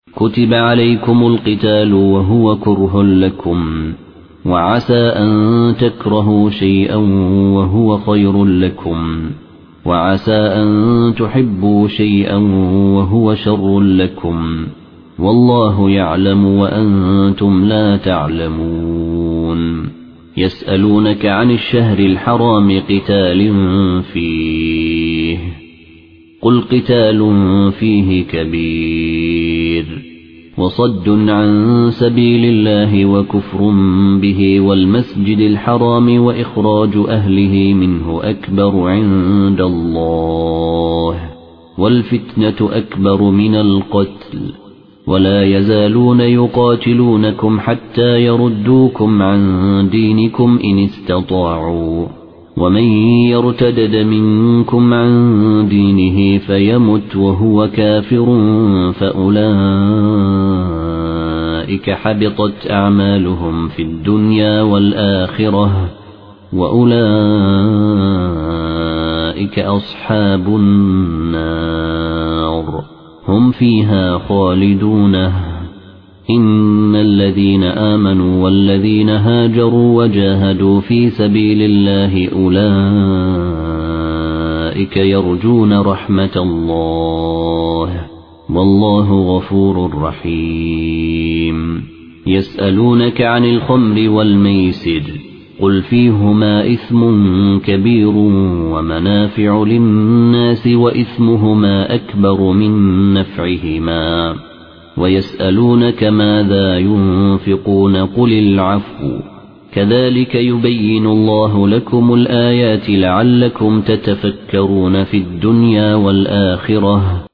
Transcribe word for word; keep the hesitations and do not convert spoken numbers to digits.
كتب عليكم القتال وهو كره لكم وعسى أن تكرهوا شيئا وهو خير لكم وعسى أن تحبوا شيئا وهو شر لكم والله يعلم وأنتم لا تعلمون يسألونك عن الشهر الحرام قتال فيه قل قتال فيه كبير وصد عن سبيل الله وكفر به والمسجد الحرام وإخراج أهله منه أكبر عند الله والفتنة أكبر من القتل ولا يزالون يقاتلونكم حتى يردوكم عن دينكم إن استطاعوا ومن يرتدد منكم عن دينه فيمت وهو كافر فأولئك حبطت أعمالهم في الدنيا والآخرة وأولئك أصحاب النار هم فيها خالدون إن الذين آمنوا والذين هاجروا وجاهدوا في سبيل الله أولئك يرجون رحمة الله والله غفور رحيم يسألونك عن الخمر والميسر قل فيهما إثم كبير ومنافع للناس وإثمهما أكبر من نفعهما ويسألونك ماذا ينفقون قل العفو كذلك يبين الله لكم الآيات لعلكم تتفكرون في الدنيا والآخرة